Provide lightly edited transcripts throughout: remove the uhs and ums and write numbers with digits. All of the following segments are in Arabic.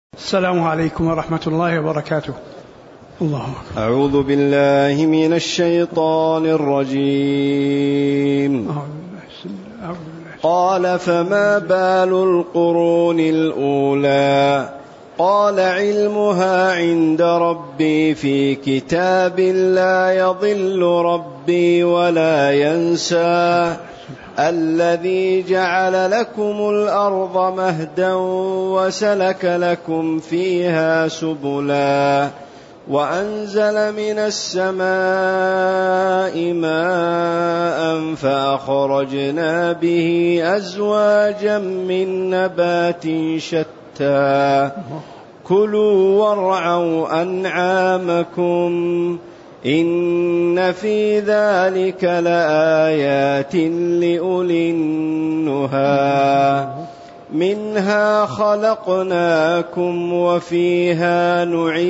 السلام عليكم ورحمة الله وبركاته. الله أكبر. أعوذ بالله من الشيطان الرجيم. قال فما بال القرون الأولى قال علمها عند ربي في كتاب لا يضل ربي ولا ينسى الذي جعل لكم الأرض مهدا وسلك لكم فيها سبلا وأنزل من السماء ماء فأخرجنا به أزواجا من نبات شتى كلوا وارعوا أنعامكم إن في ذلك لآيات لأولي النهى منها خلقناكم وفيها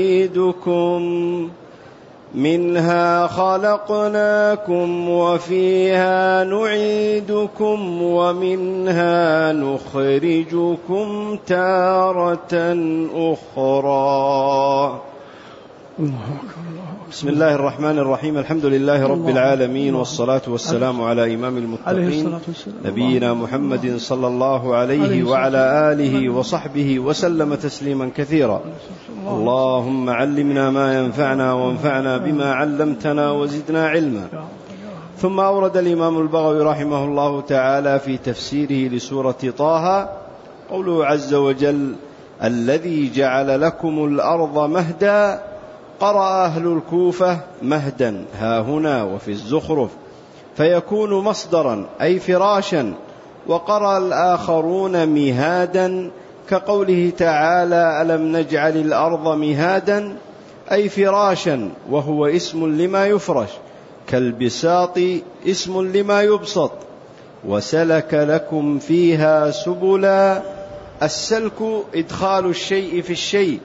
نعيدكم ومنها نخرجكم تارة أخرى. بسم الله الرحمن الرحيم. الحمد لله رب العالمين، والصلاة والسلام على إمام المتقين نبينا محمد صلى الله عليه وعلى آله وصحبه وسلم تسليما كثيرا. اللهم علمنا ما ينفعنا وانفعنا بما علمتنا وزدنا علما. ثم أورد الإمام البغوي رحمه الله تعالى في تفسيره لسورة طه قوله عز وجل الذي جعل لكم الأرض مهدا. قرأ أهل الكوفة مهدا هاهنا وفي الزخرف فيكون مصدرا أي فراشا، وقرأ الآخرون مهادا كقوله تعالى ألم نجعل الأرض مهادا أي فراشا، وهو اسم لما يفرش، كالبساط اسم لما يبسط. وسلك لكم فيها سبلا. السلك إدخال الشيء في الشيء،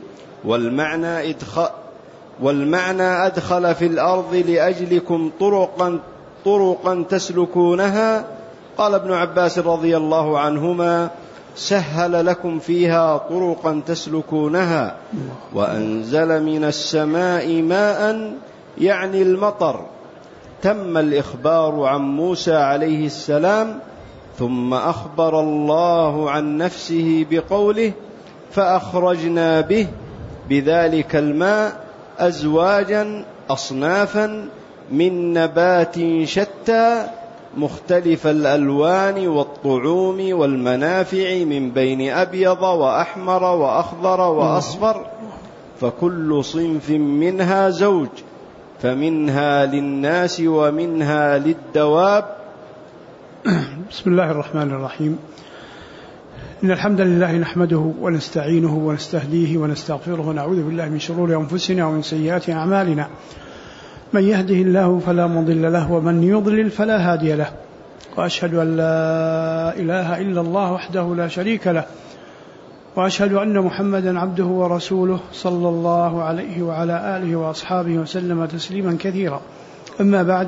والمعنى أدخل في الأرض لأجلكم طرقا تسلكونها. قال ابن عباس رضي الله عنهما سهل لكم فيها طرقا تسلكونها. وأنزل من السماء ماء يعني المطر. تم الإخبار عن موسى عليه السلام، ثم أخبر الله عن نفسه بقوله فأخرجنا به بذلك الماء أزواجا أصنافا من نبات شتى مختلف الألوان والطعوم والمنافع من بين أبيض وأحمر وأخضر وأصفر، فكل صنف منها زوج، فمنها للناس ومنها للدواب. بسم الله الرحمن الرحيم. إن الحمد لله نحمده ونستعينه ونستهديه ونستغفره ونعوذ بالله من شرور أنفسنا ومن سيئات أعمالنا. من يهده الله فلا مضل له ومن يضلل فلا هادي له، وأشهد أن لا إله إلا الله وحده لا شريك له، وأشهد أن محمدا عبده ورسوله صلى الله عليه وعلى آله وأصحابه وسلم تسليما كثيرا. أما بعد،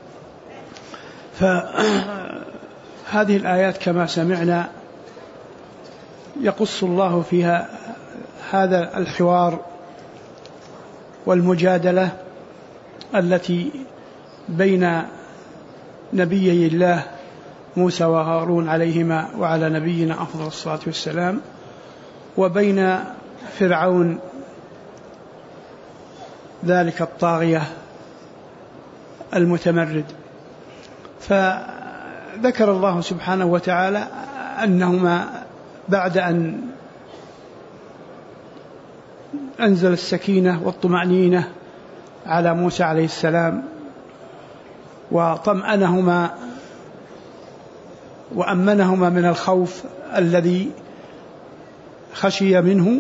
فهذه الآيات كما سمعنا يقص الله فيها هذا الحوار والمجادلة التي بين نبيي الله موسى وهارون عليهما وعلى نبينا أفضل الصلاة والسلام، وبين فرعون ذلك الطاغية المتمرد. فذكر الله سبحانه وتعالى أنهما بعد أن أنزل السكينة والطمأنينة على موسى عليه السلام وطمأنهما وأمنهما من الخوف الذي خشي منه،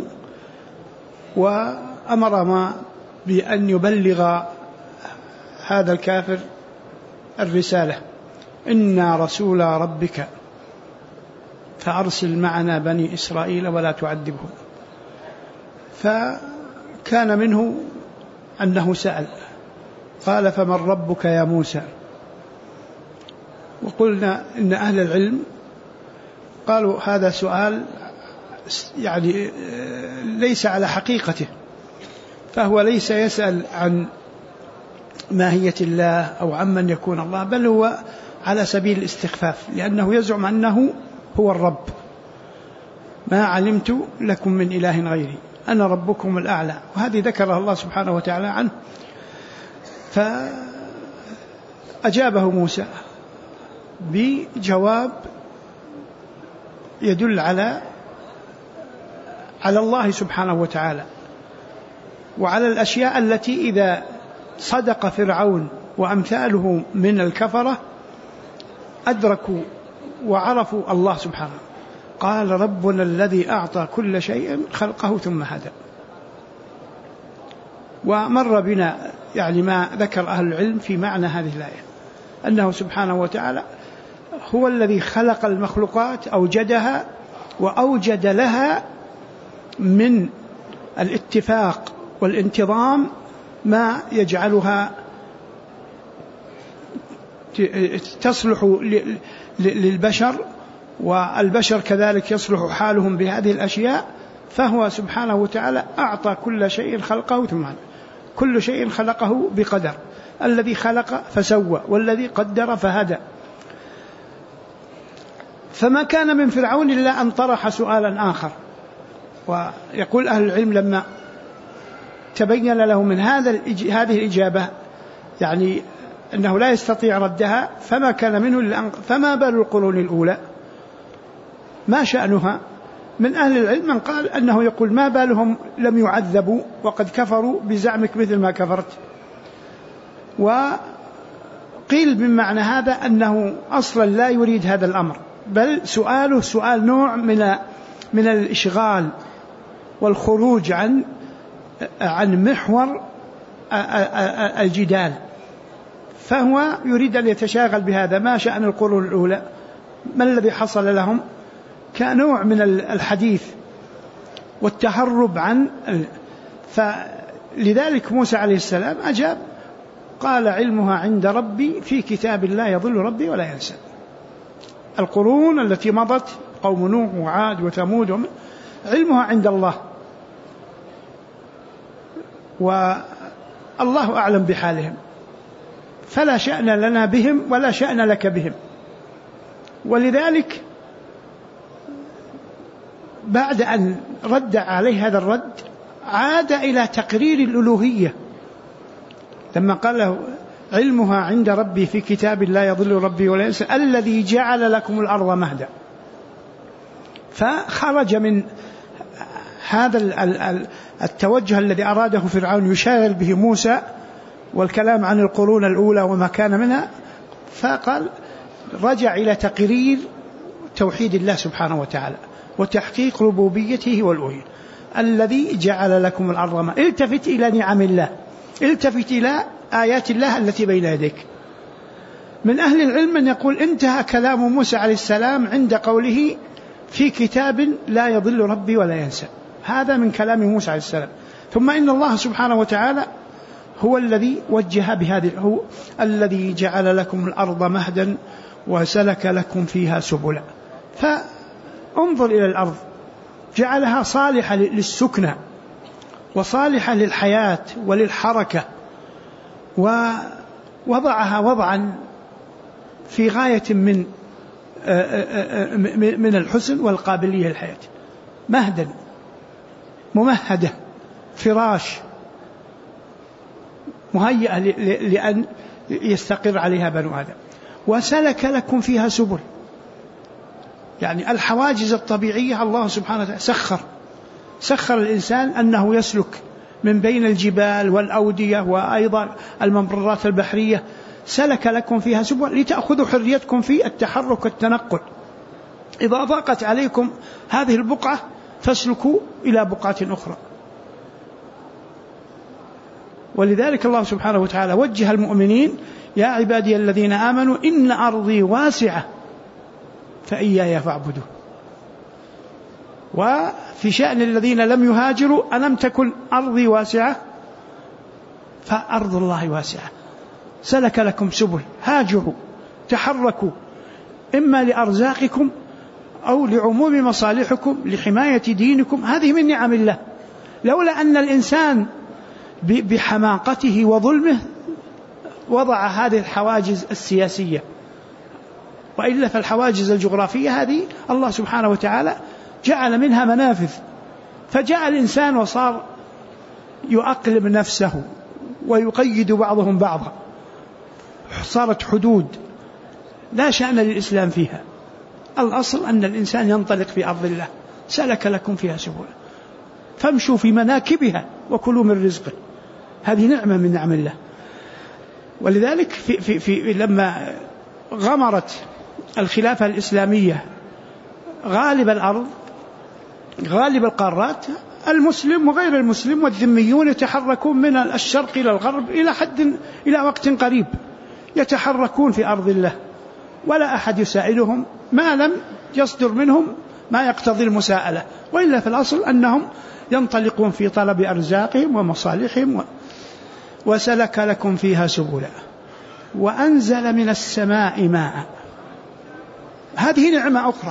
وأمرهما بأن يبلغ هذا الكافر الرسالة: إنا رسول ربك فأرسل معنا بني إسرائيل ولا تعذبهم. فكان منه أنه سأل قال فمن ربك يا موسى؟ وقلنا إن أهل العلم قالوا هذا سؤال يعني ليس على حقيقته، فهو ليس يسأل عن ماهية الله أو عمن يكون الله، بل هو على سبيل الاستخفاف، لأنه يزعم أنه هو الرب. ما علمت لكم من إله غيري أنا ربكم الأعلى، وهذه ذكرها الله سبحانه وتعالى عنه. فأجابه موسى بجواب يدل على الله سبحانه وتعالى، وعلى الأشياء التي إذا صدق فرعون وأمثاله من الكفرة أدركوا وعرفوا الله سبحانه. قال ربنا الذي أعطى كل شيء خلقه ثم هدى. ومر بنا يعني ما ذكر أهل العلم في معنى هذه الآية، أنه سبحانه وتعالى هو الذي خلق المخلوقات، أوجدها وأوجد لها من الاتفاق والانتظام ما يجعلها تصلح للبشر، والبشر كذلك يصلح حالهم بهذه الأشياء. فهو سبحانه وتعالى أعطى كل شيء خلقه ثم كل شيء خلقه بقدر، الذي خلق فسوى والذي قدر فهدى. فما كان من فرعون إلا أن طرح سؤالا آخر، ويقول أهل العلم لما تبين له من هذه الإجابة يعني أنه لا يستطيع ردها، فما كان منه إلا فما بال القرون الأولى ما شأنها؟ من أهل العلم من قال أنه يقول ما بالهم لم يعذبوا وقد كفروا بزعمك مثل ما كفرت. وقيل من معنى هذا أنه أصلا لا يريد هذا الأمر، بل سؤاله سؤال نوع من الإشغال والخروج عن محور الجدال، فهو يريد أن يتشاغل بهذا. ما شأن القرون الأولى؟ ما الذي حصل لهم؟ كنوع من الحديث والتهرب عن فلذلك موسى عليه السلام أجاب قال علمها عند ربي في كتاب لا يضل ربي ولا ينسى. القرون التي مضت قوم نوح وعاد وثمود علمها عند الله، والله أعلم بحالهم، فلا شأن لنا بهم ولا شأن لك بهم. ولذلك بعد أن رد عليه هذا الرد عاد إلى تقرير الألوهية، لما قال له علمها عند ربي في كتاب لا يضل ربي ولا ينسى الذي جعل لكم الأرض مهدا. فخرج من هذا التوجه الذي أراده فرعون يشاغل به موسى والكلام عن القرون الأولى وما كان منها، فقال رجع إلى تقرير توحيد الله سبحانه وتعالى وتحقيق ربوبيته والألوهية. الذي جعل لكم الأرض مهدا، التفت إلى نعم الله، التفت إلى آيات الله التي بين يديك. من أهل العلم من يقول انتهى كلام موسى عليه السلام عند قوله في كتاب لا يضل ربي ولا ينسى، هذا من كلام موسى عليه السلام. ثم إن الله سبحانه وتعالى هو الذي وجه بهذه، هو الذي جعل لكم الأرض مهدا وسلك لكم فيها سبلا. فانظر إلى الأرض، جعلها صالحة للسكنة وصالحة للحياة وللحركة، ووضعها وضعا في غاية من الحسن والقابلية للحياة، مهدا ممهدة، فراش مهيئة لأن يستقر عليها بنو آدم. وسلك لكم فيها سبل، يعني الحواجز الطبيعية الله سبحانه وتعالى سخر الإنسان أنه يسلك من بين الجبال والأودية وأيضا الممرات البحرية، سلك لكم فيها سبل لتأخذوا حريتكم في التحرك والتنقل. إذا ضاقت عليكم هذه البقعة فاسلكوا إلى بقعة أخرى. ولذلك الله سبحانه وتعالى وجه المؤمنين يا عبادي الذين آمنوا إن أرضي واسعة فإياي فاعبدوا. وفي شأن الذين لم يهاجروا ألم تكن أرضي واسعة فأرض الله واسعة. سلك لكم سبل، هاجروا، تحركوا، إما لأرزاقكم أو لعموم مصالحكم لحماية دينكم، هذه من نعم الله. لولا أن الإنسان بحماقته وظلمه وضع هذه الحواجز السياسية، وإلا فالحواجز الجغرافية هذه الله سبحانه وتعالى جعل منها منافذ، فجاء الإنسان وصار يؤقلم نفسه ويقيد بعضهم بعضا، صارت حدود لا شأن للإسلام فيها. الأصل أن الإنسان ينطلق في أرض الله، سلك لكم فيها سبلا فامشوا في مناكبها وكلوا من رزقه، هذه نعمة من نعم الله. ولذلك لما غمرت الخلافة الإسلامية غالب الأرض غالب القارات، المسلم وغير المسلم والذميون يتحركون من الشرق إلى الغرب إلى وقت قريب، يتحركون في أرض الله ولا أحد يساعدهم ما لم يصدر منهم ما يقتضي المساءلة، وإلا في الأصل أنهم ينطلقون في طلب أرزاقهم ومصالحهم. وسلك لكم فيها سبلا وأنزل من السماء ماء، هذه نعمة أخرى،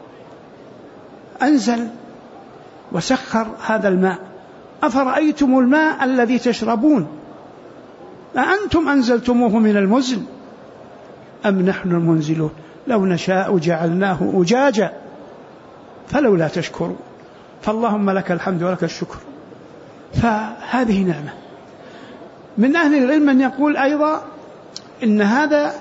أنزل وسخر هذا الماء. أفرأيتم الماء الذي تشربون أأنتم أنزلتموه من المزن أم نحن المنزلون لو نشاء جعلناه أجاجا فلولا تشكرون، فاللهم لك الحمد ولك الشكر. فهذه نعمة. من أهل العلم من يقول أيضا إن هذا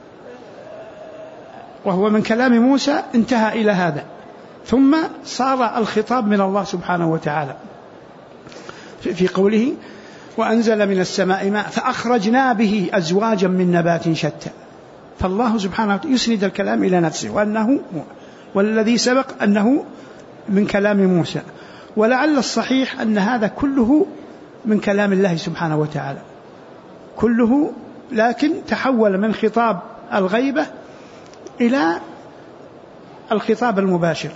وهو من كلام موسى انتهى إلى هذا، ثم صار الخطاب من الله سبحانه وتعالى في قوله وأنزل من السماء ماء فأخرجنا به أزواجا من نبات شتى. فالله سبحانه وتعالى يسند الكلام إلى نفسه وأنه، والذي سبق أنه من كلام موسى، ولعل الصحيح أن هذا كله من كلام الله سبحانه وتعالى كله، لكن تحول من خطاب الغيبة إلى الخطاب المباشر.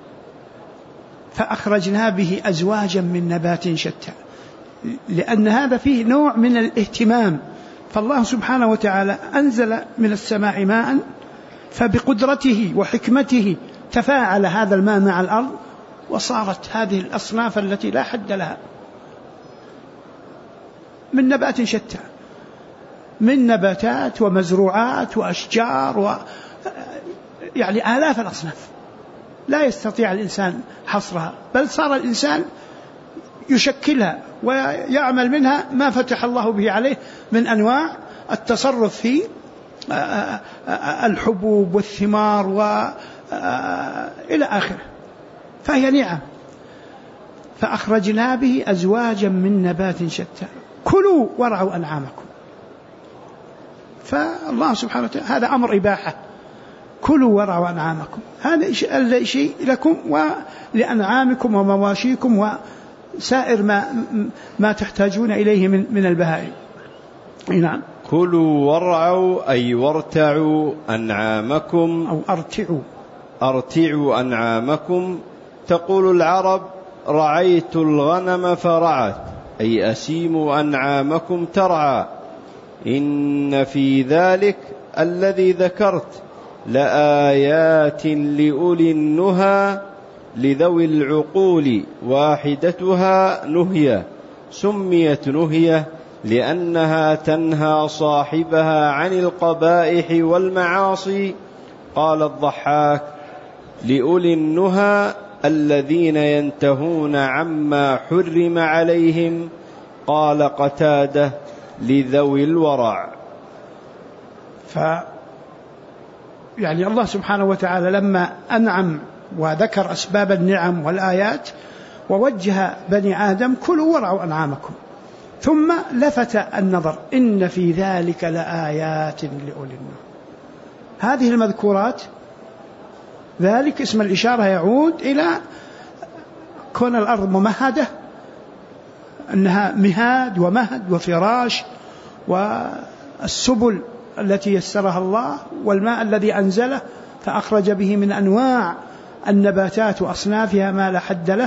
فأخرجنا به أزواجا من نبات شتى، لأن هذا فيه نوع من الاهتمام. فالله سبحانه وتعالى أنزل من السماء ماء، فبقدرته وحكمته تفاعل هذا الماء مع الأرض وصارت هذه الأصناف التي لا حد لها من نبات شتى، من نباتات ومزروعات وأشجار يعني آلاف الأصناف لا يستطيع الإنسان حصرها، بل صار الإنسان يشكلها ويعمل منها ما فتح الله به عليه من أنواع التصرف في الحبوب والثمار إلى آخره، فهي نعم. فأخرجنا به أزواجا من نبات شتى كلوا وارعوا أنعامكم. فالله سبحانه وتعالى هذا أمر إباحة، كلوا وارعوا أنعامكم، هذا شيء لكم ولأنعامكم ومواشيكم وسائر ما تحتاجون إليه من البهائم. نعم. كلوا وارعوا أي وارتعوا أنعامكم أو أرتعوا أنعامكم. تقول العرب رعيت الغنم فرعت، أي أسيموا أنعامكم ترعى. إن في ذلك الذي ذكرت لآيات لأولي النهى لذوي العقول، واحدتها نهية، سميت نهية لأنها تنهى صاحبها عن القبائح والمعاصي. قال الضحاك لأولي النهى الذين ينتهون عما حرم عليهم. قال قتادة لذوي الورع. يعني الله سبحانه وتعالى لما أنعم وذكر أسباب النعم والآيات ووجه بني آدم كلوا وارعوا أنعامكم، ثم لفت النظر إن في ذلك لآيات لأولي النهى. هذه المذكورات، ذلك اسم الإشارة يعود إلى كون الأرض ممهدة، أنها مهاد ومهد وفراش، والسبل التي يسرها الله، والماء الذي أنزله فأخرج به من أنواع النباتات وأصنافها ما لا حد له.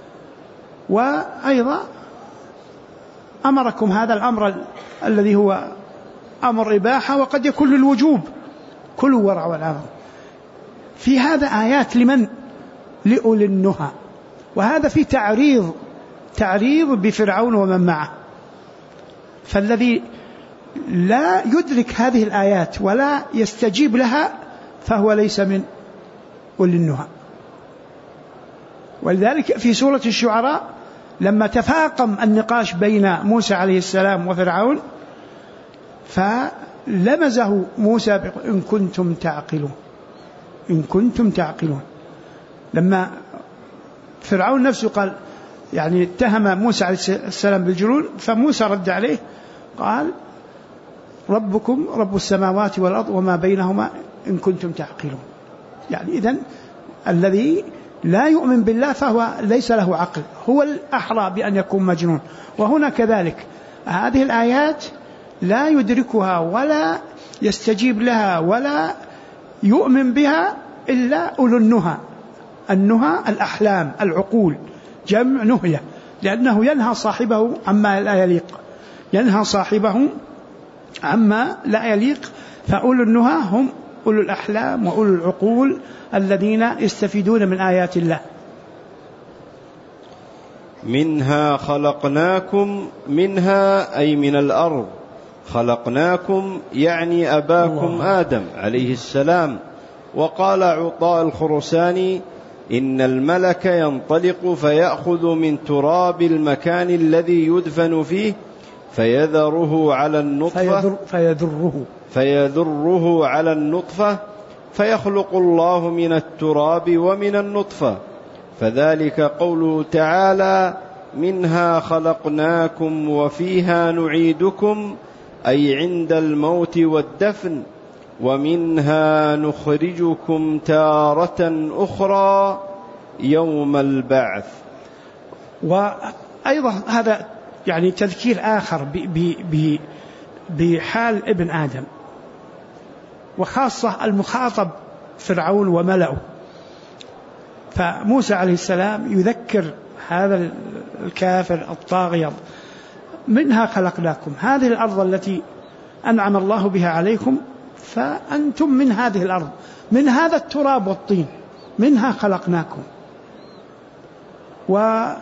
وأيضا أمركم هذا الأمر الذي هو أمر إباحة وقد يكون للوجوب، كلوا وارعوا أنعامكم. في هذا آيات لمن؟ لأولي النهى. وهذا في تعريض بفرعون ومن معه. فالذي لا يدرك هذه الآيات ولا يستجيب لها فهو ليس من أولي النهى. ولذلك في سورة الشعراء لما تفاقم النقاش بين موسى عليه السلام وفرعون فلمزه موسى إن كنتم تعقلون. لما فرعون نفسه قال يعني اتهم موسى عليه السلام بالجنون، فموسى رد عليه قال ربكم رب السماوات والأرض وما بينهما إن كنتم تعقلون. يعني إذن الذي لا يؤمن بالله فهو ليس له عقل، هو الأحرى بأن يكون مجنون. وهنا كذلك هذه الآيات لا يدركها ولا يستجيب لها ولا يؤمن بها إلا أولو النهى. النهى الأحلام، العقول، جمع نهية، لأنه ينهى صاحبه عما لا يليق. فأولو النهى هم أولو الأحلام وأولو العقول الذين يستفيدون من آيات الله. منها خلقناكم، منها أي من الأرض، خلقناكم يعني أباكم آدم عليه السلام. وقال عطاء الخرساني إن الملك ينطلق فيأخذ من تراب المكان الذي يدفن فيه فيذره على النطفة فيخلق الله من التراب ومن النطفة. فذلك قوله تعالى منها خلقناكم وفيها نعيدكم، أي عند الموت والدفن، ومنها نخرجكم تارة أخرى يوم البعث. وأيضا هذا يعني تذكير آخر بحال ابن آدم، وخاصة المخاطب فرعون وملأه. فموسى عليه السلام يذكر هذا الكافر الطاغية منها خلقناكم، هذه الأرض التي أنعم الله بها عليكم، فأنتم من هذه الأرض، من هذا التراب والطين، منها خلقناكم. وكون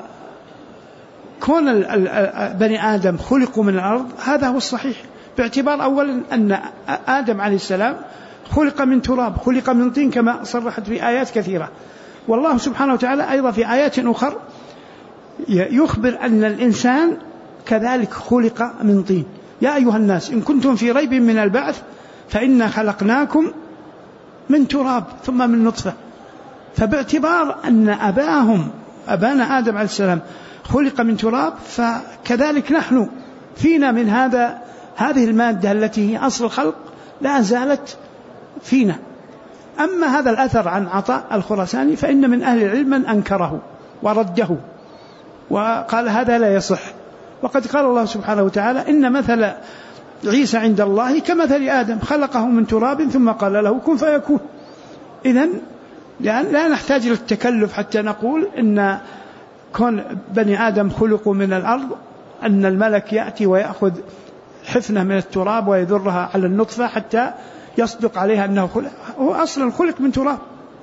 بني آدم خلقوا من الأرض هذا هو الصحيح، باعتبار أولا أن آدم عليه السلام خلق من تراب، خلق من طين كما صرحت في آيات كثيرة. والله سبحانه وتعالى أيضا في آيات أخرى يخبر أن الإنسان كذلك خلق من طين. يا أيها الناس إن كنتم في ريب من البعث فإنا خلقناكم من تراب ثم من نطفة. فباعتبار أن أبانا آدم عليه السلام خلق من تراب، فكذلك نحن فينا من هذه المادة التي هي أصل الخلق لا زالت فينا. أما هذا الأثر عن عطاء الخرساني فإن من أهل العلم من أنكره ورده وقال هذا لا يصح. وقد قال الله سبحانه وتعالى إن مثل عيسى عند الله كمثل آدم خلقه من تراب ثم قال له كن فيكون. إذن لا نحتاج للتكلف حتى نقول إن كون بني آدم خلقوا من الأرض أن الملك يأتي ويأخذ حفنة من التراب ويذرها على النطفة حتى يصدق عليها أنه خلق. هو أصلا خلق من تراب،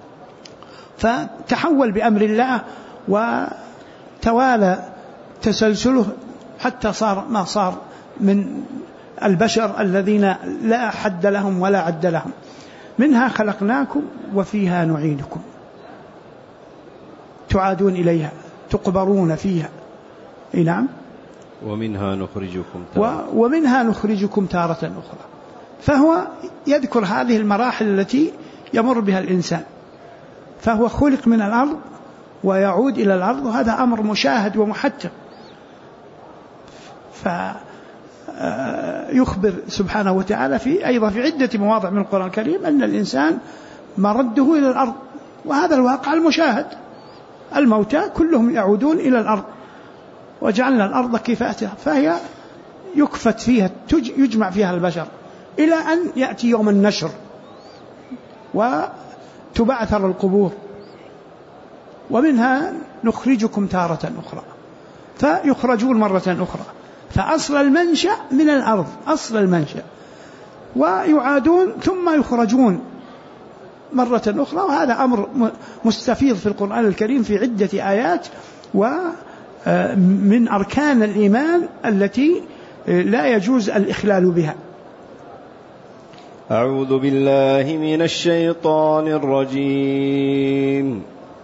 فتحول بأمر الله وتوالى تسلسله حتى صار ما صار من البشر الذين لا حد لهم ولا عد لهم. منها خلقناكم وفيها نعيدكم، تعادون إليها، تقبرون فيها. نعم. ومنها نخرجكم تارة أخرى. فهو يذكر هذه المراحل التي يمر بها الإنسان، فهو خلق من الأرض ويعود إلى الأرض، وهذا أمر مشاهد ومحتم. فيخبر سبحانه وتعالى أيضا في عدة مواضع من القرآن الكريم أن الإنسان مرده إلى الأرض، وهذا الواقع المشاهد. الموتى كلهم يعودون إلى الأرض، وجعلنا الأرض كفاتا، فهي يكفت فيها، يجمع فيها البشر إلى أن يأتي يوم النشر وتبعثر القبور. ومنها نخرجكم تارة أخرى، فيخرجون مرة أخرى. فأصل المنشأ من الأرض، أصل المنشأ، ويعادون ثم يخرجون مرة أخرى. وهذا أمر مستفيض في القرآن الكريم في عدة آيات، ومن أركان الإيمان التي لا يجوز الإخلال بها. أعوذ بالله من الشيطان الرجيم.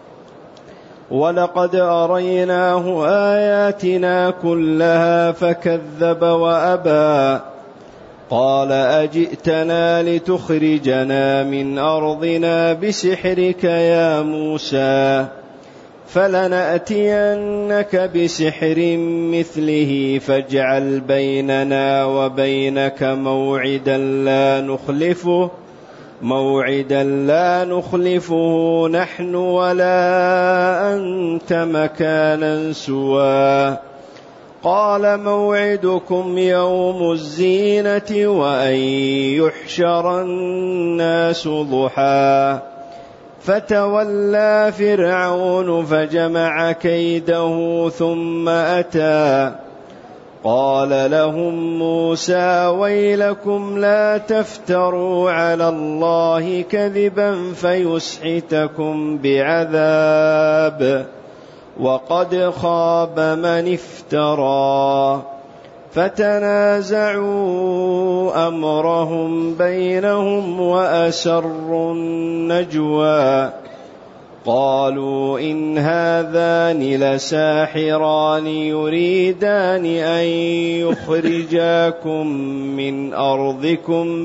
ولقد أريناه آياتنا كلها فكذب وأبى قال أجئتنا لتخرجنا من أرضنا بسحرك يا موسى فلنأتينك بسحر مثله فاجعل بيننا وبينك موعدا لا نخلفه نحن ولا أنت مكانا سوى قال موعدكم يوم الزينة وأن يحشر الناس ضحى فتولى فرعون فجمع كيده ثم أتى قال لهم موسى ويلكم لا تفتروا على الله كذبا فيسحتكم بعذاب وقد خاب من افترى فتنازعوا أمرهم بينهم وأسروا النجوى قالوا إن هذان لساحران يريدان أن يخرجاكم من أرضكم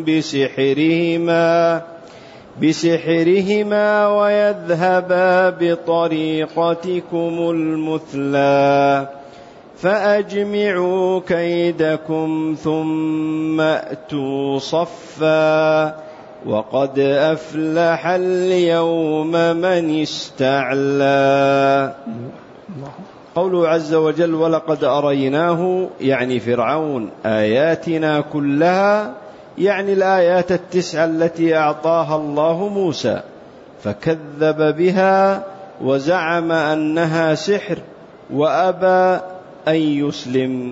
بسحرهما ويذهبا بطريقتكم المثلى فأجمعوا كيدكم ثم أتوا صفا وقد أفلح اليوم من استعلى. قوله عز وجل ولقد أريناه يعني فرعون آياتنا كلها، يعني الآيات 9 التي أعطاها الله موسى فكذب بها وزعم أنها سحر وأبى أن يسلم.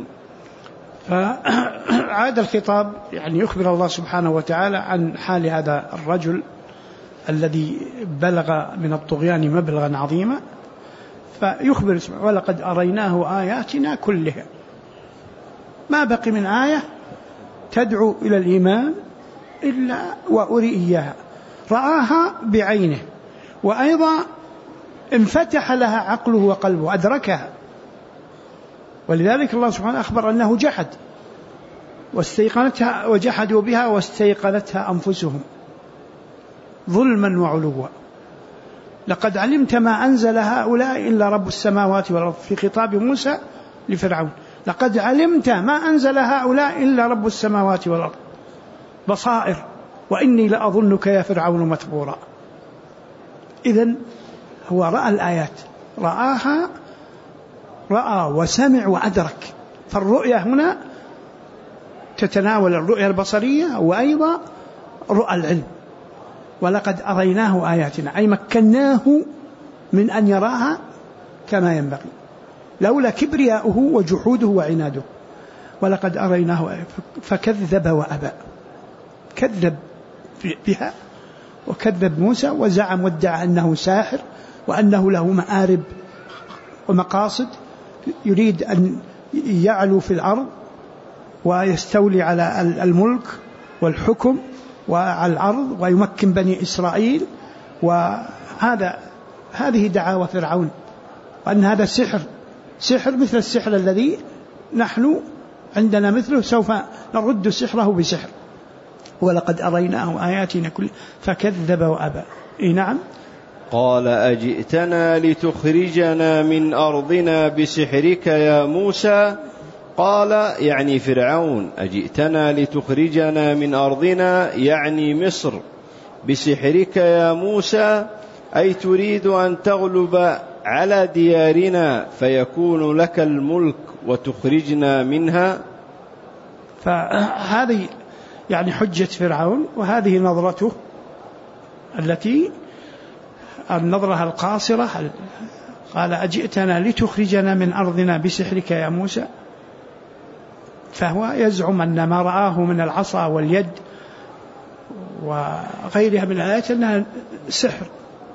فعاد الخطاب يعني يخبر الله سبحانه وتعالى عن حال هذا الرجل الذي بلغ من الطغيان مبلغا عظيما، فيخبر ولقد أريناه آياتنا كلها، ما بقي من آية تدعو إلى الإيمان إلا وأري إياها، رآها بعينه، وأيضا انفتح لها عقله وقلبه أدركها. ولذلك الله سبحانه أخبر أنه جحد واستيقنتها وجحدوا بها واستيقنتها أنفسهم ظلما وعلوا لقد علمت ما أنزل هؤلاء إلا رب السماوات والأرض، في خطاب موسى لفرعون لقد علمت ما أنزل هؤلاء إلا رب السماوات والأرض بصائر وإني لأظنك يا فرعون مثبورا. إذن هو رأى الآيات، رأى وسمع وأدرك. فالرؤية هنا تتناول الرؤية البصرية وأيضا رؤى العلم. ولقد أريناه آياتنا أي مكناه من أن يراها كما ينبغي لولا كبرياؤه وجحوده وعناده. ولقد أريناه فكذب وأبى، كذب بها وكذب موسى وزعم وادعى أنه ساحر وأنه له مآرب ومقاصد، يريد أن يعلو في الأرض ويستولي على الملك والحكم وعلى الأرض ويمكن بني إسرائيل. هذه دعاوى فرعون، وأن هذا سحر مثل السحر الذي نحن عندنا مثله، سوف نرد سحره بسحر. ولقد أريناه آياتنا كلها فكذب وأبى. نعم. قال أجئتنا لتخرجنا من أرضنا بسحرك يا موسى. قال يعني فرعون أجئتنا لتخرجنا من أرضنا يعني مصر بسحرك يا موسى، أي تريد أن تغلب على ديارنا فيكون لك الملك وتخرجنا منها. فهذه يعني حجة فرعون، وهذه نظرته التي النظرة القاصرة. قال أجئتنا لتخرجنا من أرضنا بسحرك يا موسى، فهو يزعم أن ما رآه من العصا واليد وغيرها من الآيات أنها سحر.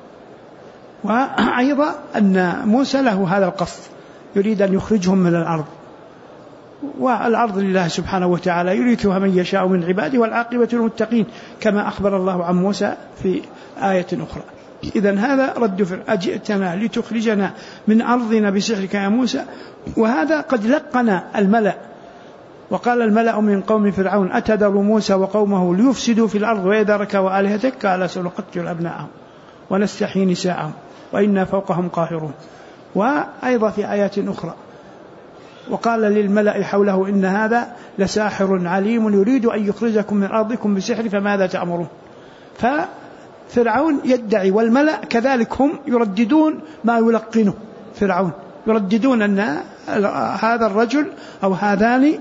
وأيضا أن موسى له هذا القصد، يريد أن يخرجهم من الأرض، والأرض لله سبحانه وتعالى يريثها من يشاء من عباده والعاقبة للمتقين، كما أخبر الله عن موسى في آية أخرى. إذن هذا رد فعل، أجئتنا لتخرجنا من أرضنا بسحرك يا موسى. وهذا قد لقن الملأ، وقال الملأ من قوم فرعون أتذر موسى وقومه ليفسدوا في الأرض ويذرك وآلهتك، قال سنقتل أبناءهم ونستحيي نساءهم وإنا فوقهم قاهرون. وأيضا في آيات أخرى وقال للملأ حوله إن هذا لساحر عليم يريد أن يخرجكم من أرضكم بسحر فماذا تأمرون. ففرعون يدعي والملأ كذلك هم يرددون ما يلقنه فرعون، يرددون أن هذا الرجل أو هذان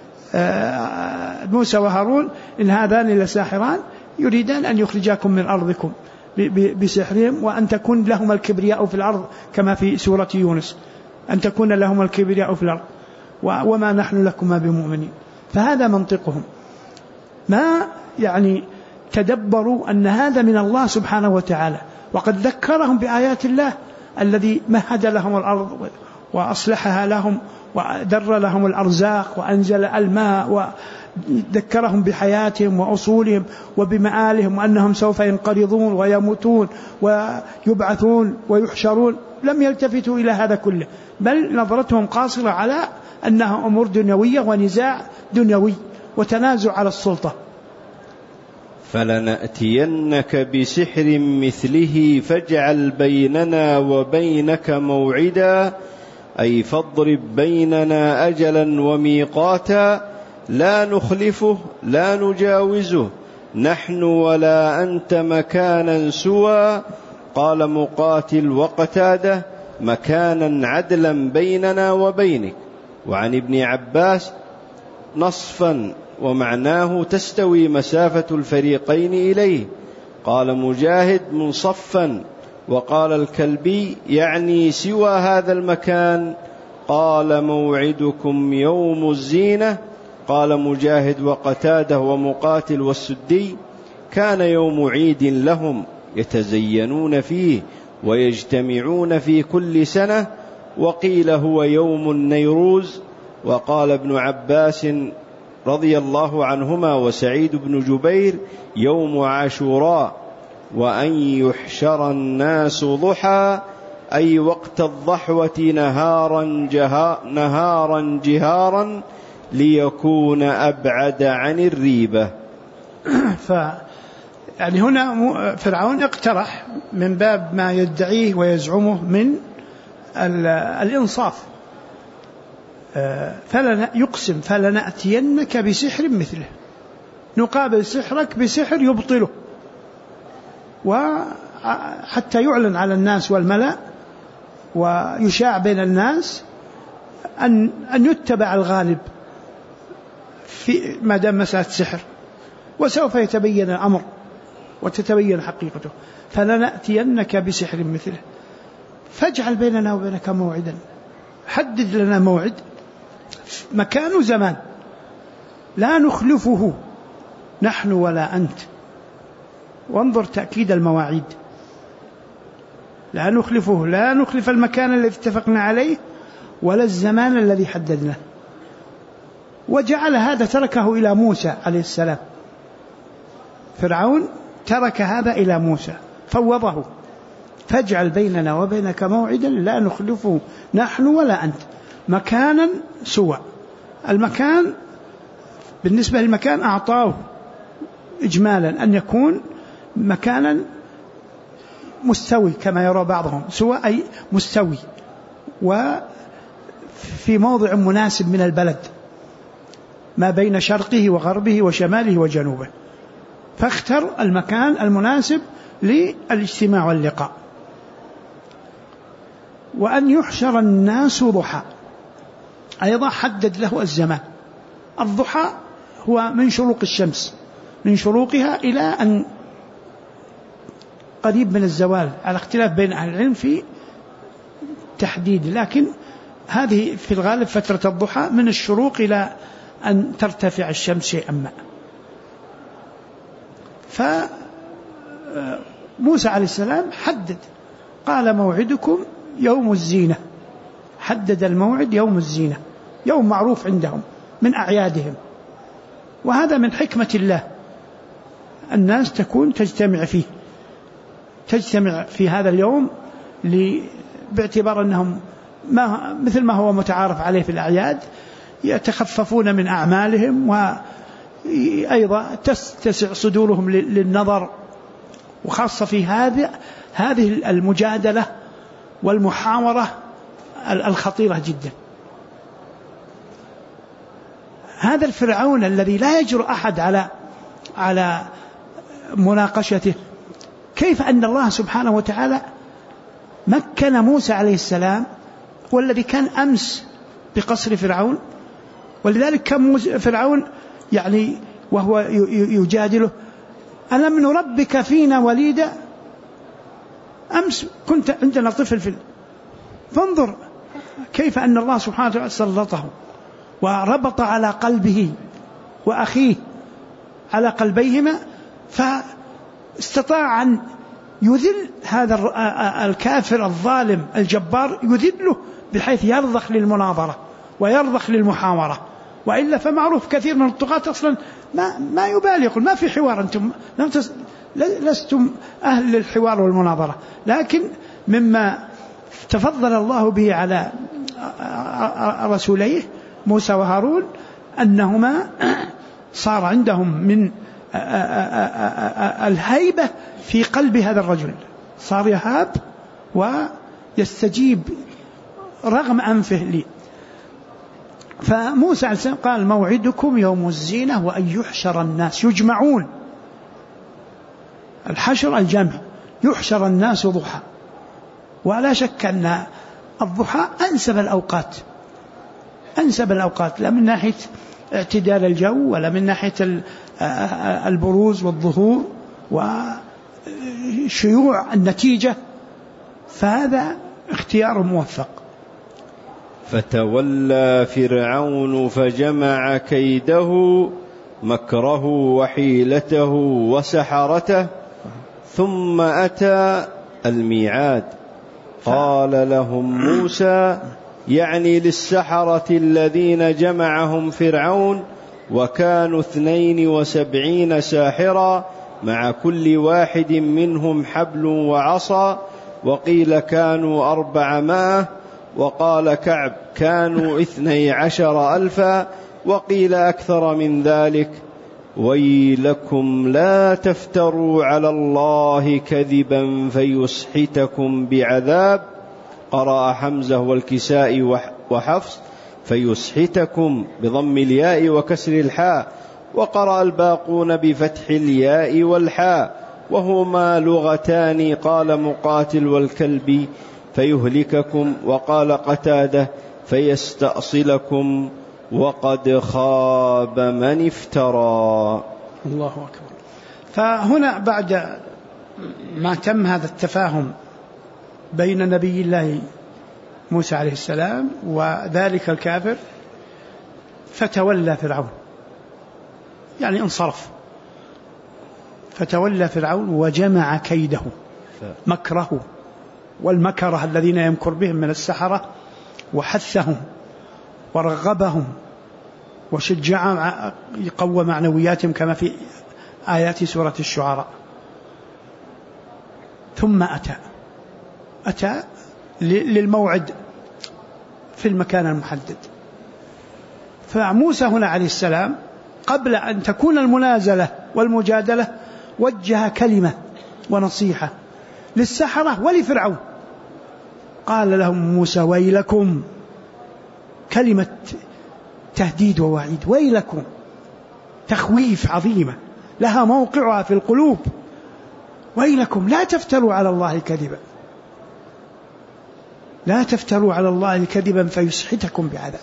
موسى وهارون إن هذان لساحران يريدان أن يخرجاكم من أرضكم بسحرهم وأن تكون لهم الكبرياء في الأرض، كما في سورة يونس أن تكون لهم الكبرياء في الأرض وما نحن لكما بمؤمنين. فهذا منطقهم، ما يعني تدبروا أن هذا من الله سبحانه وتعالى، وقد ذكرهم بآيات الله الذي مهد لهم الأرض وأصلحها لهم ودر لهم الأرزاق وأنزل الماء، وذكرهم بحياتهم وأصولهم وبمآلهم وأنهم سوف ينقرضون ويموتون ويبعثون ويحشرون. لم يلتفتوا إلى هذا كله، بل نظرتهم قاصرة على أنها أمور دنيوية ونزاع دنيوي وتنازع على السلطة. فلنأتينك بسحر مثله فاجعل بيننا وبينك موعدا، أي فاضرب بيننا أجلا وميقاتا لا نخلفه لا نجاوزه نحن ولا أنت مكانا سوى. قال مقاتل وقتادة مكانا عدلا بيننا وبينك. وعن ابن عباس نصفا ومعناه تستوي مسافة الفريقين إليه. قال مجاهد منصفا. وقال الكلبي يعني سوى هذا المكان. قال موعدكم يوم الزينة. قال مجاهد وقتاده ومقاتل والسدي كان يوم عيد لهم يتزينون فيه ويجتمعون في كل سنة، وقيل هو يوم النيروز. وقال ابن عباس رضي الله عنهما وسعيد بن جبير يوم عاشوراء. وأن يحشر الناس ضحى أي وقت الضحوة نهارا جهارا ليكون أبعد عن الريبة. يعني هنا فرعون اقترح من باب ما يدعيه ويزعمه من الإنصاف، يقسم فلنأتينك بسحر مثله، نقابل سحرك بسحر يبطله، وحتى يعلن على الناس والملأ ويشاع بين الناس أن يتبع الغالب في ما دام مسألة سحر، وسوف يتبين الأمر وتتبين حقيقته. فلنأتينك بسحر مثله فاجعل بيننا وبينك موعدا، حدد لنا موعد مكان وزمان لا نخلفه نحن ولا أنت. وانظر تأكيد المواعيد، لا نخلفه، لا نخلف المكان الذي اتفقنا عليه ولا الزمان الذي حددناه. وجعل هذا تركه إلى موسى عليه السلام. فرعون ترك هذا إلى موسى فوضه، فاجعل بيننا وبينك موعدا لا نخلفه نحن ولا أنت مكانا سوى. المكان بالنسبة للمكان أعطاه إجمالا أن يكون مكانا مستوي كما يرى بعضهم، سوى أي مستوي وفي موضع مناسب من البلد ما بين شرقه وغربه وشماله وجنوبه، فاختر المكان المناسب للاجتماع واللقاء. وأن يحشر الناس ضحى، أيضا حدد له الزمان. الضحى هو من شروق الشمس، من شروقها إلى أن قريب من الزوال، على اختلاف بين أهل العلم في تحديد، لكن هذه في الغالب فترة الضحى من الشروق إلى أن ترتفع الشمس شيئا ما. فموسى عليه السلام حدد، قال موعدكم يوم الزينة، حدد الموعد يوم الزينة، يوم معروف عندهم من أعيادهم، وهذا من حكمة الله، الناس تكون تجتمع فيه، تجتمع في هذا اليوم باعتبار أنهم مثل ما هو متعارف عليه في الأعياد يتخففون من أعمالهم، وأيضا تتسع صدورهم للنظر، وخاصة في هذه المجادلة والمحاورة الخطيرة جدا. هذا الفرعون الذي لا يجرؤ أحد على مناقشته، كيف أن الله سبحانه وتعالى مكن موسى عليه السلام والذي كان أمس بقصر فرعون، ولذلك كان فرعون يعني وهو يجادله: ألم نربك فينا وليدا، أمس كنت عندنا طفل فانظر كيف أن الله سبحانه وتعالى سلطه وربط على قلبه وأخيه على قلبيهما، فاستطاع أن يذل هذا الكافر الظالم الجبار، يذله بحيث يرضخ للمناظرة ويرضخ للمحاورة. وإلا فمعروف كثير من الطغاة أصلا ما يبالي، يقول ما في حوار، أنتم لستم أهل للحوار والمناظرة. لكن مما تفضل الله به على رسوليه موسى وهارون أنهما صار عندهم من الهيبة في قلب هذا الرجل، صار يهاب ويستجيب رغم أنفه لي. فموسى عليه السلام قال: موعدكم يوم الزينة وأن يحشر الناس، يجمعون، الحشر الجمع، يحشر الناس ضحى. ولا شك أن الضحى أنسب الأوقات، لا من ناحية اعتدال الجو ولا من ناحية البروز والظهور وشيوع النتيجة، فهذا اختيار موفق. فتولى فرعون فجمع كيده مكره وحيلته وسحرته ثم أتى الميعاد. قال لهم موسى، يعني للسحرة الذين جمعهم فرعون، وكانوا 72 ساحرا مع كل واحد منهم حبل وعصا، وقيل كانوا 400، وقال كعب كانوا 12,000، وقيل أكثر من ذلك. ويلكم لا تفتروا على الله كذبا فيسحتكم بعذاب. قرأ حمزة والكسائي وحفص فيسحتكم بضم الياء وكسر الحاء، وقرأ الباقون بفتح الياء والحاء، وهما لغتان. قال مقاتل والكلب فيهلككم، وقال قتادة فيستأصلكم، وقد خاب من افترى. الله أكبر. فهنا بعد ما تم هذا التفاهم بين نبي الله موسى عليه السلام وذلك الكافر، فتولى فرعون، يعني انصرف، فتولى فرعون وجمع كيده، مكره والمكره الذين يمكر بهم من السحرة، وحثهم ورغبهم وشجعهم، يقوى معنوياتهم كما في آيات سورة الشعراء. ثم أتى للموعد في المكان المحدد. فموسى هنا عليه السلام قبل أن تكون المنازلة والمجادلة وجه كلمة ونصيحة للسحرة ولفرعون. قال لهم موسى: ويلكم، كلمة تهديد ووعيد، ويلكم، تخويف عظيمة لها موقعها في القلوب. ويلكم لا تفتروا على الله كذبا، لا تفتروا على الله كذبا فيسحتكم بعذاب.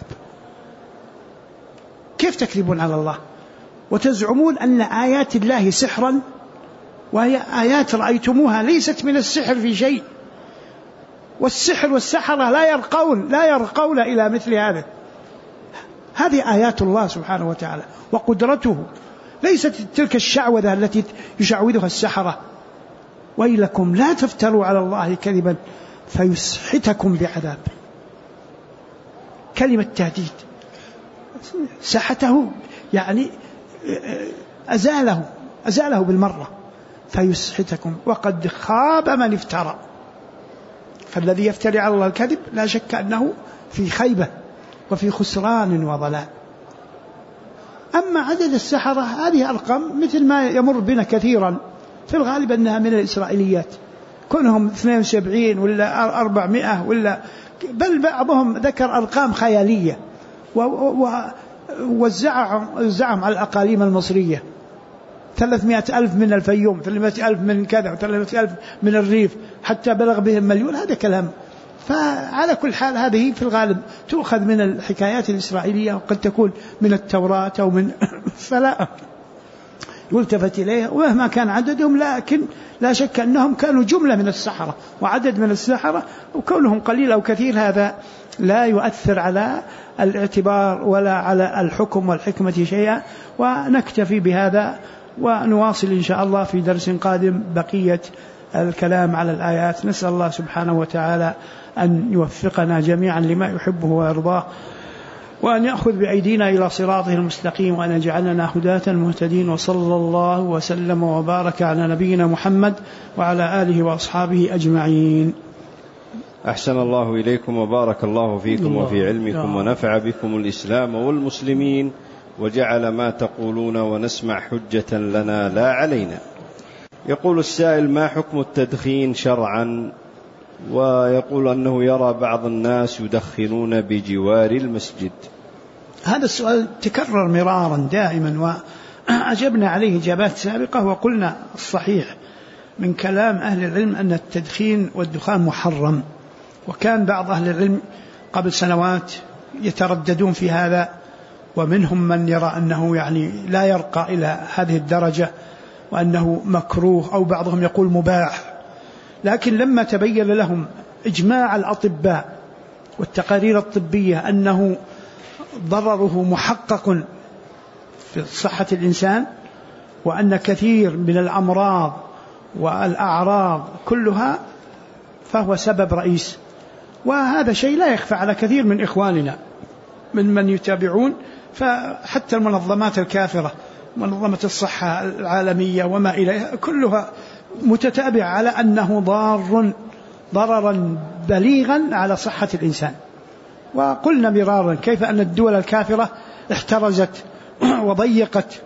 كيف تكذبون على الله وتزعمون أن آيات الله سحرا، وهي آيات رأيتموها ليست من السحر في شيء، والسحر والسحرة لا يرقون إلى مثل هذا. هذه آيات الله سبحانه وتعالى وقدرته ليست تلك الشعوذة التي يشعوذها السحرة. ويلكم لا تفتروا على الله كذبا فيسحتكم بعذاب. كلمة تهديد، سحته يعني أزاله بالمرة، فيسحتكم وقد خاب من افترى. فالذي يفتري على الله الكذب لا شك أنه في خيبة وفي خسران وضلال. أما عدد السحرة هذه أرقام مثل ما يمر بنا كثيرا، في الغالب أنها من الإسرائيليات، كونهم 72 ولا 400 ولا، بل بعضهم ذكر أرقام خيالية ووزعهم على الأقاليم المصرية، 300,000 من الفيوم، 300,000 من كذا، 300,000 من الريف، حتى بلغ بهم 1,000,000. هذا كلام. فعلى كل حال هذه في الغالب تؤخذ من الحكايات الإسرائيلية، وقد تكون من التوراة أو من فلا يلتفت إليها ومهما كان عددهم. لكن لا شك أنهم كانوا جملة من السحرة وعدد من السحرة، وكونهم قليل أو كثير هذا لا يؤثر على الاعتبار ولا على الحكم والحكمة شيئا. ونكتفي بهذا ونواصل إن شاء الله في درس قادم بقية الكلام على الآيات. نسأل الله سبحانه وتعالى أن يوفقنا جميعا لما يحبه ويرضاه، وأن يأخذ بأيدينا إلى صراطه المستقيم، وأن يجعلنا هداة مهتدين. وصلى الله وسلم وبارك على نبينا محمد وعلى آله وأصحابه أجمعين. أحسن الله إليكم وبارك الله فيكم وفي علمكم، ونفع بكم الإسلام والمسلمين، وجعل ما تقولون ونسمع حجة لنا لا علينا. يقول السائل: ما حكم التدخين شرعا؟ ويقول أنه يرى بعض الناس يدخنون بجوار المسجد. هذا السؤال تكرر مرارا دائما، وأجبنا عليه إجابات سابقة، وقلنا الصحيح من كلام أهل العلم أن التدخين والدخان محرم. وكان بعض أهل العلم قبل سنوات يترددون في هذا، ومنهم من يرى أنه يعني لا يرقى إلى هذه الدرجة وأنه مكروه، أو بعضهم يقول مباح. لكن لما تبين لهم إجماع الأطباء والتقارير الطبية أنه ضرره محقق في صحة الإنسان، وأن كثير من الأمراض والأعراض كلها فهو سبب رئيس، وهذا شيء لا يخفى على كثير من إخواننا من يتابعون. فحتى المنظمات الكافرة، منظمة الصحة العالمية وما إليها، كلها متتابعة على أنه ضررا بليغا على صحة الإنسان. وقلنا مرارا كيف أن الدول الكافرة احترزت وضيقت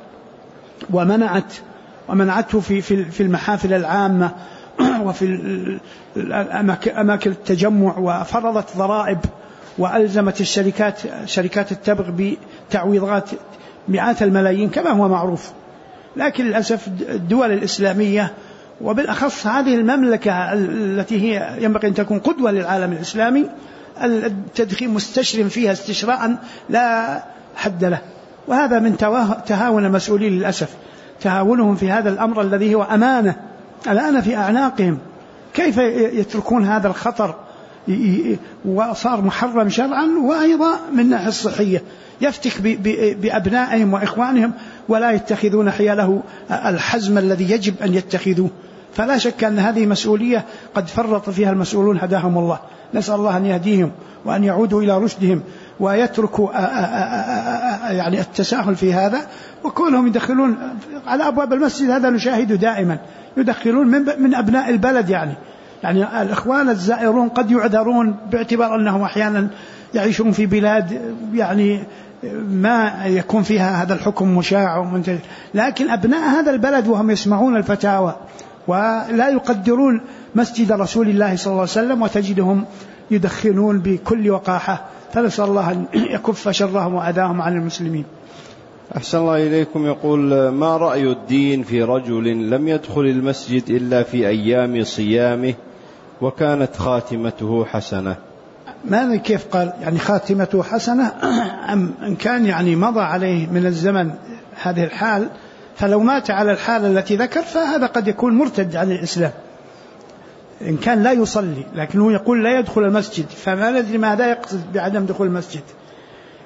ومنعته في المحافل العامة وفي أماكن التجمع، وفرضت ضرائب، وألزمت شركات التبغ بتعويضات مئات الملايين كما هو معروف. لكن للأسف الدول الإسلامية، وبالأخص هذه المملكة التي هي ينبغي أن تكون قدوة للعالم الإسلامي، التدخين مستشرم فيها استشراء لا حد له. وهذا من تهاون المسؤولين للأسف، تهاونهم في هذا الأمر الذي هو أمانة الآن في أعناقهم. كيف يتركون هذا الخطر وصار محرم شرعا، وأيضا من الناحية الصحية يفتك بأبنائهم وإخوانهم، ولا يتخذون حياله الحزم الذي يجب أن يتخذوه. فلا شك أن هذه مسؤولية قد فرط فيها المسؤولون هداهم الله. نسأل الله أن يهديهم وأن يعودوا إلى رشدهم ويتركوا يعني التساهل في هذا. وكونهم يدخلون على أبواب المسجد هذا نشاهده دائما، يدخلون من أبناء البلد، يعني الإخوان الزائرون قد يعذرون باعتبار أنهم أحيانا يعيشون في بلاد يعني ما يكون فيها هذا الحكم مشاع ومنتشر، لكن أبناء هذا البلد وهم يسمعون الفتاوى ولا يقدرون مسجد رسول الله صلى الله عليه وسلم، وتجدهم يدخنون بكل وقاحة. فنسأل الله أن يكف شرهم وأذاهم عن المسلمين. أحسن الله إليكم. يقول: ما رأي الدين في رجل لم يدخل المسجد إلا في أيام صيامه وكانت خاتمته حسنة؟ ماذا كيف قال؟ يعني خاتمته حسنة، أم إن كان يعني مضى عليه من الزمن هذه الحال، فلو مات على الحالة التي ذكر فهذا قد يكون مرتد عن الإسلام إن كان لا يصلي، لكنه يقول لا يدخل المسجد، فما ندري ماذا يقصد بعدم دخول المسجد.